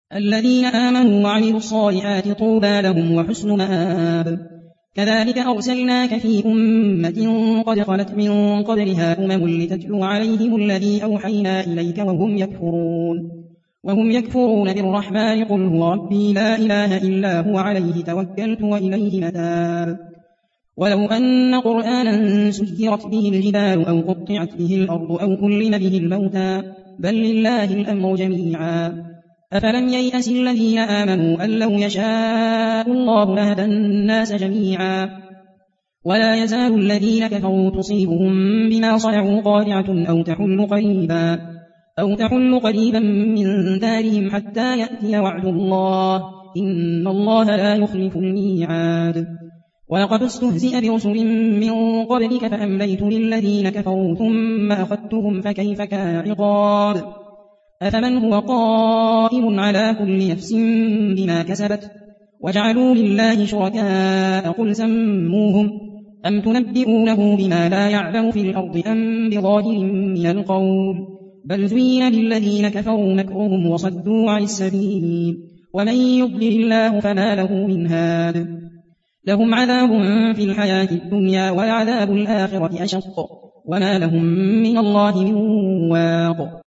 الذين آمنوا وعملوا الصالحات طوبى لهم وحسن مآب. كذلك أرسلناك في أمة قد خلت من قبلها لتتلو عليهم الذي أوحينا إليك وهم يكفرون بالرحمن قل هو ربي لا إله إلا هو عليه توكلت وإليه متاب. ولو أن قرآنا سيرت به الجبال أو قطعت به الأرض أو كلم به الموتى بل لله الأمر جميعا. أفلم ييأس الذين آمنوا أن لو يشاء الله لهدى الناس جميعا. ولا يزال الذين كفروا تصيبهم بما صنعوا قارعة أو تحل قريبا من دارهم حتى يأتي وعد الله إن الله لا يخلف الميعاد. ولقد استهزئ برسل من قبلك فأمليت للذين كفروا ثم أخذتهم فكيف كان عقاب. أفمن هو قائم على كل نفس بما كسبت وجعلوا لله شركاء قل سموهم أم تنبئونه بما لا يعلم في الأرض أم بظاهر من القول بل زين للذين كفروا مكرهم وصدوا عن السبيل ومن يضلل الله فما له من هاد. لهم عذاب في الحياة الدنيا والعذاب الآخرة أشق وما لهم من الله من واق.